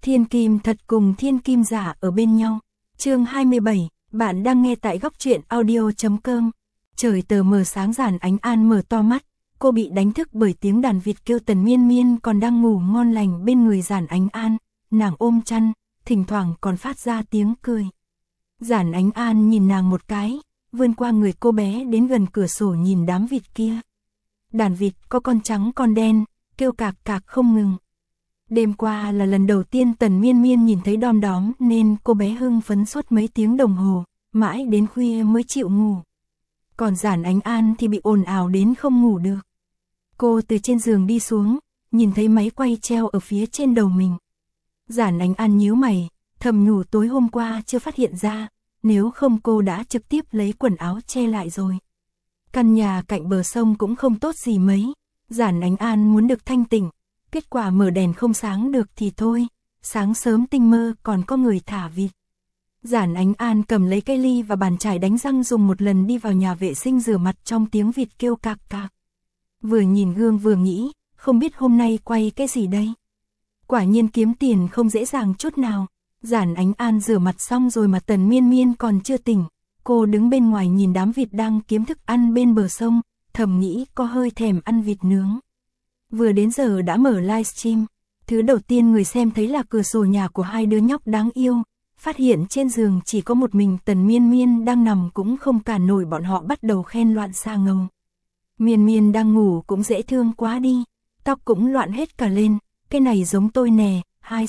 Thiên kim thật cùng thiên kim giả ở bên nhau. Chương 27, bạn đang nghe tại góc truyện audio.com. Trời tờ mờ sáng Giản Ánh An mở to mắt, cô bị đánh thức bởi tiếng đàn vịt kêu. Tần Miên Miên còn đang ngủ ngon lành bên người Giản Ánh An, nàng ôm chăn, thỉnh thoảng còn phát ra tiếng cười. Giản Ánh An nhìn nàng một cái, vươn qua người cô bé đến gần cửa sổ nhìn đám vịt kia. Đàn vịt có con trắng con đen, kêu cạc cạc không ngừng. Đêm qua là lần đầu tiên Tần Miên Miên nhìn thấy đom đóm nên cô bé hưng phấn suốt mấy tiếng đồng hồ, mãi đến khuya mới chịu ngủ. Còn Giản Ánh An thì bị ồn ào đến không ngủ được. Cô từ trên giường đi xuống, nhìn thấy máy quay treo ở phía trên đầu mình. Giản Ánh An nhíu mày, thầm nhủ tối hôm qua chưa phát hiện ra, nếu không cô đã trực tiếp lấy quần áo che lại rồi. Căn nhà cạnh bờ sông cũng không tốt gì mấy, Giản Ánh An muốn được thanh tỉnh, kết quả mở đèn không sáng được thì thôi, sáng sớm tinh mơ còn có người thả vịt. Giản Ánh An cầm lấy cây ly và bàn chải đánh răng dùng một lần đi vào nhà vệ sinh rửa mặt trong tiếng vịt kêu cạc cạc. Vừa nhìn gương vừa nghĩ, không biết hôm nay quay cái gì đây. Quả nhiên kiếm tiền không dễ dàng chút nào. Giản Ánh An rửa mặt xong rồi mà Tần Miên Miên còn chưa tỉnh. Cô đứng bên ngoài nhìn đám vịt đang kiếm thức ăn bên bờ sông, thầm nghĩ có hơi thèm ăn vịt nướng. Vừa đến giờ đã mở livestream, thứ đầu tiên người xem thấy là cửa sổ nhà của hai đứa nhóc đáng yêu, phát hiện trên giường chỉ có một mình Tần Miên Miên đang nằm cũng không cản nổi bọn họ bắt đầu khen loạn xà ngầu. Miên Miên đang ngủ cũng dễ thương quá đi, tóc cũng loạn hết cả lên, cái này giống tôi nè, hai.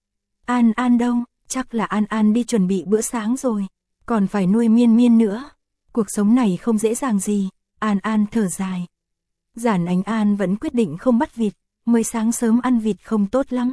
An An đâu, chắc là An An đi chuẩn bị bữa sáng rồi, còn phải nuôi Miên Miên nữa. Cuộc sống này không dễ dàng gì, An An thở dài. Giản Ánh An vẫn quyết định không bắt vịt, mới sáng sớm ăn vịt không tốt lắm.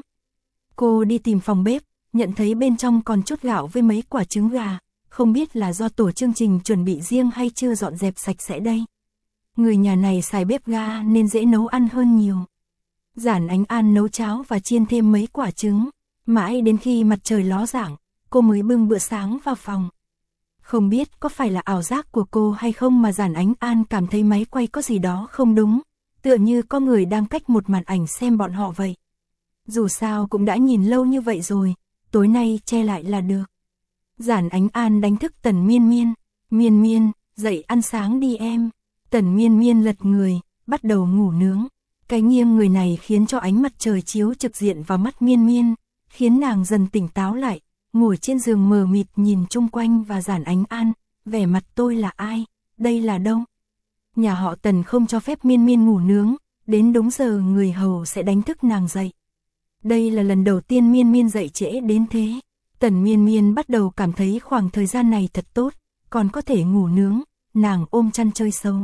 Cô đi tìm phòng bếp, nhận thấy bên trong còn chút gạo với mấy quả trứng gà, không biết là do tổ chương trình chuẩn bị riêng hay chưa dọn dẹp sạch sẽ đây. Người nhà này xài bếp ga nên dễ nấu ăn hơn nhiều. Giản Ánh An nấu cháo và chiên thêm mấy quả trứng, mãi đến khi mặt trời ló dạng, cô mới bưng bữa sáng vào phòng. Không biết có phải là ảo giác của cô hay không mà Giản Ánh An cảm thấy máy quay có gì đó không đúng, tựa như có người đang cách một màn ảnh xem bọn họ vậy. Dù sao cũng đã nhìn lâu như vậy rồi, tối nay che lại là được. Giản Ánh An đánh thức Tần Miên Miên. Miên Miên, dậy ăn sáng đi em. Tần Miên Miên lật người, bắt đầu ngủ nướng. Cái nghiêng người này khiến cho ánh mặt trời chiếu trực diện vào mắt Miên Miên, khiến nàng dần tỉnh táo lại, ngồi trên giường mờ mịt nhìn chung quanh và Giản Ánh An, vẻ mặt tôi là ai, đây là đâu? Nhà họ Tần không cho phép Miên Miên ngủ nướng, đến đúng giờ người hầu sẽ đánh thức nàng dậy. Đây là lần đầu tiên Miên Miên dậy trễ đến thế. Tần Miên Miên bắt đầu cảm thấy khoảng thời gian này thật tốt, còn có thể ngủ nướng, nàng ôm chăn chơi xấu.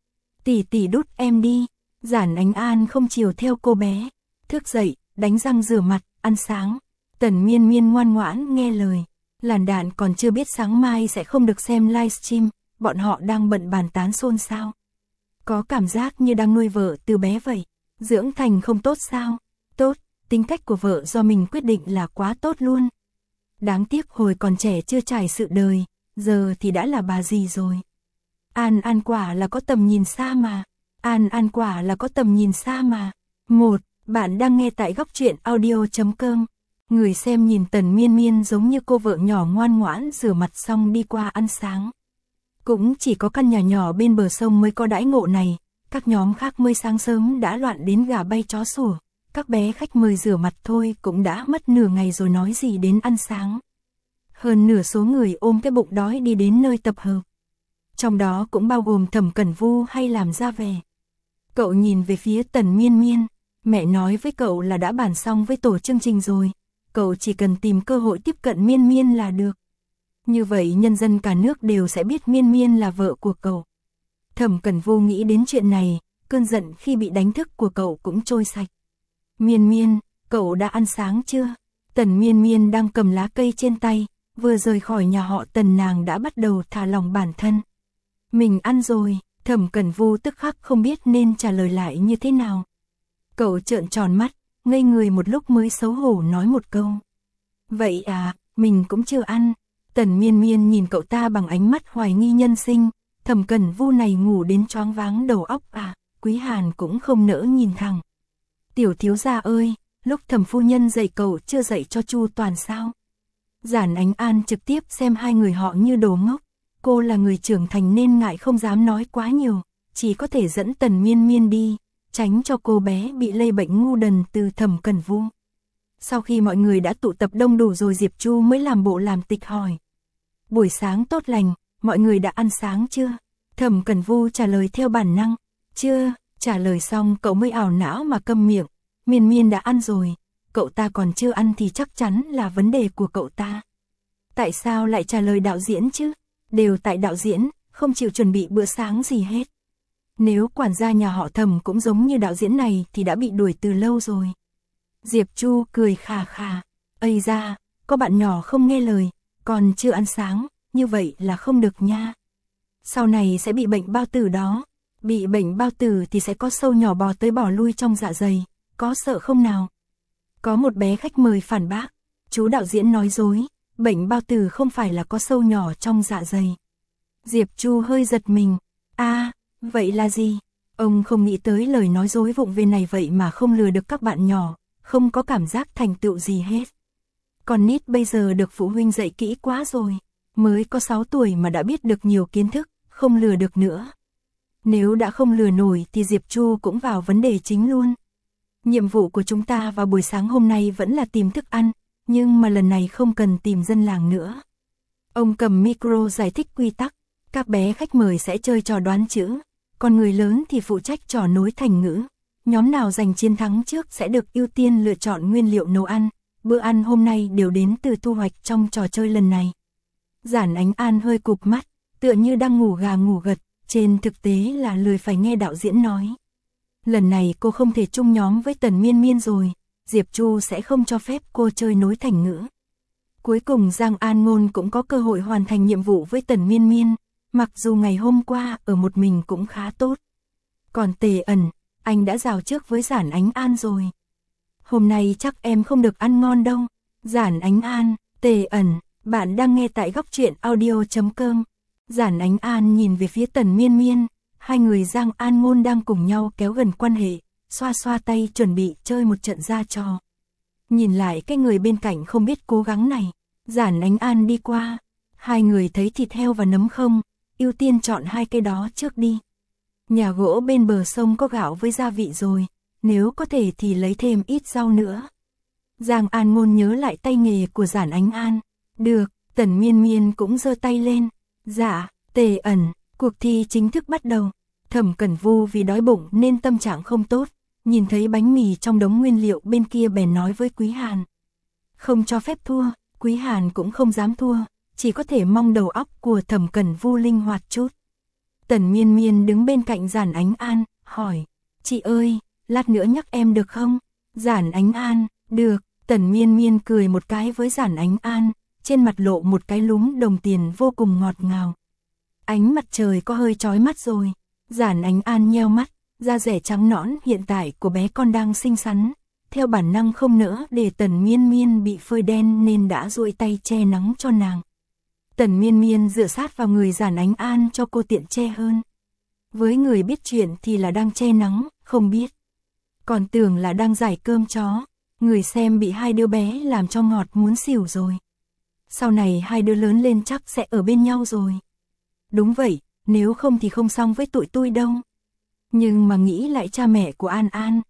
Tỷ tỷ đút em đi. Giản Ánh An không chiều theo cô bé, thức dậy, đánh răng rửa mặt, ăn sáng. Tần Miên Miên ngoan ngoãn nghe lời. Làn đạn còn chưa biết sáng mai sẽ không được xem livestream, bọn họ đang bận bàn tán xôn xao. Có cảm giác như đang nuôi vợ từ bé vậy. Dưỡng thành không tốt sao? Tốt, tính cách của vợ do mình quyết định là quá tốt luôn. Đáng tiếc hồi còn trẻ chưa trải sự đời, giờ thì đã là bà gì rồi. An An quả là có tầm nhìn xa mà. An An quả là có tầm nhìn xa mà. Bạn đang nghe tại góc truyện audio.com. Người xem nhìn Tần Miên Miên giống như cô vợ nhỏ ngoan ngoãn rửa mặt xong đi qua ăn sáng. Cũng chỉ có căn nhà nhỏ bên bờ sông mới có đãi ngộ này, các nhóm khác mới sáng sớm đã loạn đến gà bay chó sủa. Các bé khách mời rửa mặt thôi cũng đã mất nửa ngày rồi nói gì đến ăn sáng. Hơn nửa số người ôm cái bụng đói đi đến nơi tập hợp. Trong đó cũng bao gồm Thẩm Cẩn Vu hay làm ra về. Cậu nhìn về phía Tần Miên Miên, mẹ nói với cậu là đã bàn xong với tổ chương trình rồi, cậu chỉ cần tìm cơ hội tiếp cận Miên Miên là được. Như vậy nhân dân cả nước đều sẽ biết Miên Miên là vợ của cậu. Thẩm Cẩn Vu nghĩ đến chuyện này, cơn giận khi bị đánh thức của cậu cũng trôi sạch. Miên Miên, cậu đã ăn sáng chưa? Tần Miên Miên đang cầm lá cây trên tay, vừa rời khỏi nhà họ Tần nàng đã bắt đầu thả lỏng bản thân. Mình ăn rồi. Thẩm Cẩn Vu tức khắc không biết nên trả lời lại như thế nào. Cậu trợn tròn mắt, ngây người một lúc mới xấu hổ nói một câu. Vậy à, mình cũng chưa ăn. Tần Miên Miên nhìn cậu ta bằng ánh mắt hoài nghi nhân sinh. Thẩm Cẩn Vu này ngủ đến choáng váng đầu óc à, Quý Hàn cũng không nỡ nhìn thẳng. Tiểu thiếu gia ơi, lúc Thẩm phu nhân dạy cậu chưa dạy cho chu toàn sao? Giản Ánh An trực tiếp xem hai người họ như đồ ngốc. Cô là người trưởng thành nên ngại không dám nói quá nhiều, chỉ có thể dẫn Tần Miên Miên đi, tránh cho cô bé bị lây bệnh ngu đần từ Thẩm Cẩn Vu. Sau khi mọi người đã tụ tập đông đủ rồi, Diệp Chu mới làm bộ làm tịch hỏi. Buổi sáng tốt lành, mọi người đã ăn sáng chưa? Thẩm Cẩn Vu trả lời theo bản năng. Chưa. Trả lời xong cậu mới ảo não mà câm miệng. Miên Miên đã ăn rồi, cậu ta còn chưa ăn thì chắc chắn là vấn đề của cậu ta. Tại sao lại trả lời đạo diễn chứ? Đều tại đạo diễn, không chịu chuẩn bị bữa sáng gì hết. Nếu quản gia nhà họ Thẩm cũng giống như đạo diễn này thì đã bị đuổi từ lâu rồi. Diệp Chu cười khà khà. Ây da, có bạn nhỏ không nghe lời, còn chưa ăn sáng, như vậy là không được nha. Sau này sẽ bị bệnh bao tử đó. Bị bệnh bao tử thì sẽ có sâu nhỏ bò tới bò lui trong dạ dày, có sợ không nào? Có một bé khách mời phản bác, chú đạo diễn nói dối, bệnh bao tử không phải là có sâu nhỏ trong dạ dày. Diệp Chu hơi giật mình, vậy là gì? Ông không nghĩ tới lời nói dối vụng về này vậy mà không lừa được các bạn nhỏ, không có cảm giác thành tựu gì hết. Con nít bây giờ được phụ huynh dạy kỹ quá rồi, mới có 6 tuổi mà đã biết được nhiều kiến thức, không lừa được nữa. Nếu đã không lừa nổi thì Diệp Chu cũng vào vấn đề chính luôn. Nhiệm vụ của chúng ta vào buổi sáng hôm nay vẫn là tìm thức ăn, nhưng mà lần này không cần tìm dân làng nữa. Ông cầm micro giải thích quy tắc, các bé khách mời sẽ chơi trò đoán chữ, còn người lớn thì phụ trách trò nối thành ngữ. Nhóm nào giành chiến thắng trước sẽ được ưu tiên lựa chọn nguyên liệu nấu ăn, bữa ăn hôm nay đều đến từ thu hoạch trong trò chơi lần này. Giản Ánh An hơi cụp mắt, tựa như đang ngủ gà ngủ gật, trên thực tế là lười phải nghe đạo diễn nói. Lần này cô không thể chung nhóm với Tần Miên Miên rồi, Diệp Chu sẽ không cho phép cô chơi nối thành ngữ. Cuối cùng Giang An Ngôn cũng có cơ hội hoàn thành nhiệm vụ với Tần Miên Miên, mặc dù ngày hôm qua ở một mình cũng khá tốt. Còn Tề Ẩn, anh đã rào trước với Giản Ánh An rồi. Hôm nay chắc em không được ăn ngon đâu. Giản Ánh An, Tề Ẩn, bạn đang nghe tại góc truyện audio.com. Giản Ánh An nhìn về phía Tần Miên Miên, hai người Giang An Ngôn đang cùng nhau kéo gần quan hệ, xoa xoa tay chuẩn bị chơi một trận ra trò. Nhìn lại cái người bên cạnh không biết cố gắng này, Giản Ánh An đi qua, hai người thấy thịt heo và nấm không, ưu tiên chọn hai cái đó trước đi. Nhà gỗ bên bờ sông có gạo với gia vị rồi, nếu có thể thì lấy thêm ít rau nữa. Giang An Ngôn nhớ lại tay nghề của Giản Ánh An. Được, Tần Miên Miên cũng giơ tay lên. Dạ, Tề Ẩn, cuộc thi chính thức bắt đầu. Thẩm Cẩn Vu vì đói bụng nên tâm trạng không tốt, nhìn thấy bánh mì trong đống nguyên liệu bên kia bèn nói với Quý Hàn. Không cho phép thua, Quý Hàn cũng không dám thua, chỉ có thể mong đầu óc của Thẩm Cẩn Vu linh hoạt chút. Tần Miên Miên đứng bên cạnh Giản Ánh An, hỏi, chị ơi, lát nữa nhắc em được không? Giản Ánh An, được. Tần Miên Miên cười một cái với Giản Ánh An, trên mặt lộ một cái lúm đồng tiền vô cùng ngọt ngào. Ánh mặt trời có hơi chói mắt rồi. Giản Ánh An nheo mắt, da rẻ trắng nõn hiện tại của bé con đang xinh xắn. Theo bản năng không nỡ để Tần Miên Miên bị phơi đen nên đã duỗi tay che nắng cho nàng. Tần Miên Miên dựa sát vào người Giản Ánh An cho cô tiện che hơn. Với người biết chuyện thì là đang che nắng, không biết. Còn tưởng là đang giải cơm chó. Người xem bị hai đứa bé làm cho ngọt muốn xỉu rồi. Sau này hai đứa lớn lên chắc sẽ ở bên nhau rồi. Đúng vậy, nếu không thì không xong với tụi tôi đâu. Nhưng mà nghĩ lại cha mẹ của An An.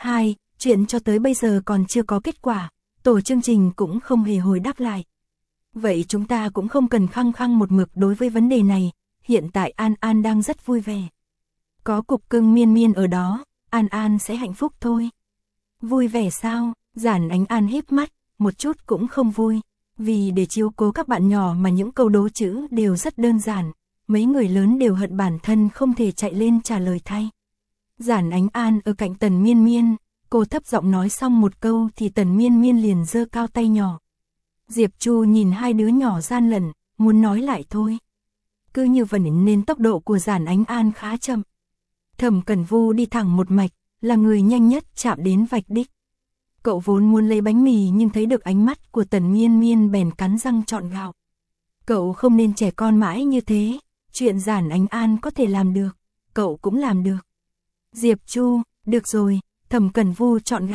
Chuyện cho tới bây giờ còn chưa có kết quả. Tổ chương trình cũng không hề hồi đáp lại. Vậy chúng ta cũng không cần khăng khăng một mực đối với vấn đề này. Hiện tại An An đang rất vui vẻ. Có cục cưng Miên Miên ở đó, An An sẽ hạnh phúc thôi. Vui vẻ sao? Giản Ánh An híp mắt, một chút cũng không vui. Vì để chiếu cố các bạn nhỏ mà những câu đố chữ đều rất đơn giản. Mấy người lớn đều hận bản thân không thể chạy lên trả lời thay. Giản Ánh An ở cạnh Tần Miên Miên, cô thấp giọng nói xong một câu thì Tần Miên Miên liền giơ cao tay nhỏ. Diệp Chu nhìn hai đứa nhỏ gian lận, muốn nói lại thôi. Cứ như vậy nên tốc độ của Giản Ánh An khá chậm. Thẩm Cẩn Vu đi thẳng một mạch, là người nhanh nhất chạm đến vạch đích. Cậu vốn muốn lấy bánh mì nhưng thấy được ánh mắt của Tần Miên Miên bèn cắn răng chọn gạo. Cậu không nên trẻ con mãi như thế, chuyện Giản Ánh An có thể làm được, cậu cũng làm được. Diệp Chu, được rồi, Thẩm Cẩn Vu chọn gạo.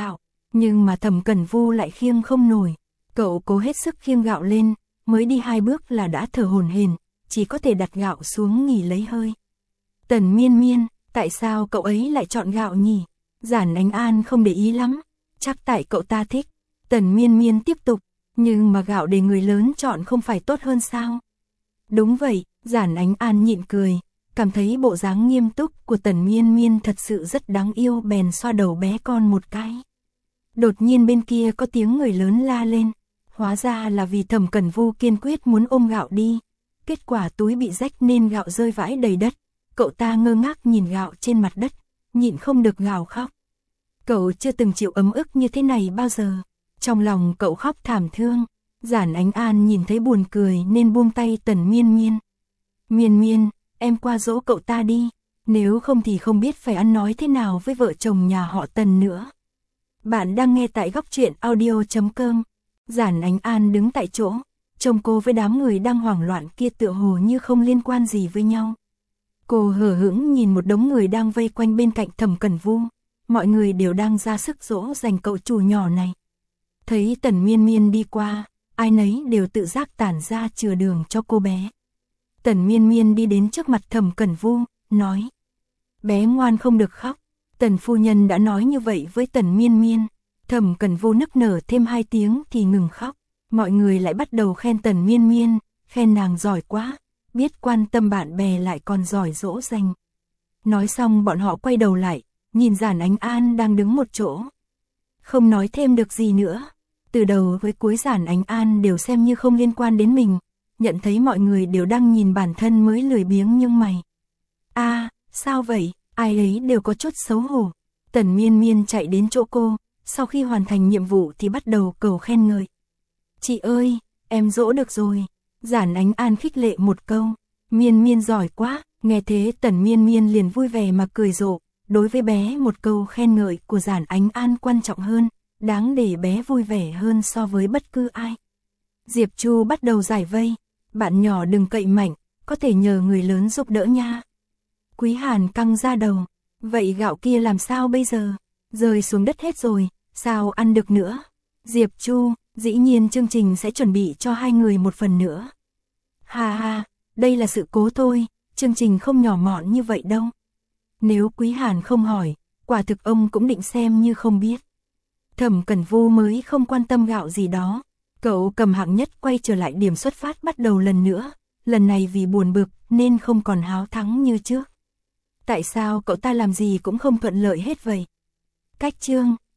Nhưng mà Thẩm Cẩn Vu lại khiêng không nổi. Cậu cố hết sức khiêng gạo lên, mới đi 2 bước là đã thở hổn hển, chỉ có thể đặt gạo xuống nghỉ lấy hơi. Tần Miên Miên, tại sao cậu ấy lại chọn gạo nhỉ? Giản Ánh An không để ý lắm, chắc tại cậu ta thích. Tần Miên Miên tiếp tục, nhưng mà gạo để người lớn chọn không phải tốt hơn sao? Đúng vậy, Giản Ánh An nhịn cười, cảm thấy bộ dáng nghiêm túc của Tần Miên Miên thật sự rất đáng yêu, bèn xoa đầu bé con một cái. Đột nhiên bên kia có tiếng người lớn la lên, hóa ra là vì Thẩm Cẩn Vu kiên quyết muốn ôm gạo đi. Kết quả túi bị rách nên gạo rơi vãi đầy đất. Cậu ta ngơ ngác nhìn gạo trên mặt đất, nhịn không được gào khóc. Cậu chưa từng chịu ấm ức như thế này bao giờ. Trong lòng cậu khóc thảm thương. Giản Ánh An nhìn thấy buồn cười nên buông tay Tần Miên Miên. Miên Miên, em qua dỗ cậu ta đi, nếu không thì không biết phải ăn nói thế nào với vợ chồng nhà họ Tần nữa. Bạn đang nghe tại góc truyện audio.com. Giản Ánh An đứng tại chỗ, trông cô với đám người đang hoảng loạn kia tựa hồ như không liên quan gì với nhau. Cô hờ hững nhìn một đống người đang vây quanh bên cạnh Thẩm Cẩn Vu, mọi người đều đang ra sức dỗ dành cậu chủ nhỏ này. Thấy Tần Miên Miên đi qua, ai nấy đều tự giác tản ra chừa đường cho cô bé. Tần Miên Miên đi đến trước mặt Thẩm Cẩn Vu, nói: bé ngoan không được khóc. Tần phu nhân đã nói như vậy với Tần Miên Miên. Thẩm Cẩn Vu nức nở thêm 2 tiếng thì ngừng khóc. Mọi người lại bắt đầu khen Tần Miên Miên, khen nàng giỏi quá, biết quan tâm bạn bè lại còn giỏi dỗ dành. Nói xong bọn họ quay đầu lại, nhìn Giản Ánh An đang đứng một chỗ. Không nói thêm được gì nữa. Từ đầu với cuối Giản Ánh An đều xem như không liên quan đến mình. Nhận thấy mọi người đều đang nhìn bản thân mới lười biếng nhưng mày. Sao vậy? Ai ấy đều có chút xấu hổ. Tần Miên Miên chạy đến chỗ cô, sau khi hoàn thành nhiệm vụ thì bắt đầu cầu khen ngợi. Chị ơi, em dỗ được rồi. Giản Ánh An khích lệ một câu. Miên Miên giỏi quá. Nghe thế Tần Miên Miên liền vui vẻ mà cười rộ. Đối với bé một câu khen ngợi của Giản Ánh An quan trọng hơn, đáng để bé vui vẻ hơn so với bất cứ ai. Diệp Chu bắt đầu giải vây. Bạn nhỏ đừng cậy mạnh, có thể nhờ người lớn giúp đỡ nha. Quý Hàn căng ra đầu. Vậy gạo kia làm sao bây giờ? Rơi xuống đất hết rồi, sao ăn được nữa? Diệp Chu, dĩ nhiên chương trình sẽ chuẩn bị cho 2 người một phần nữa. Ha ha, đây là sự cố thôi, chương trình không nhỏ mọn như vậy đâu. Nếu Quý Hàn không hỏi, quả thực ông cũng định xem như không biết. Thẩm Cẩn Vu mới không quan tâm gạo gì đó. Cậu cầm hạng nhất quay trở lại điểm xuất phát bắt đầu lần nữa. Lần này vì buồn bực nên không còn háo thắng như trước. Tại sao cậu ta làm gì cũng không thuận lợi hết vậy? Cách chương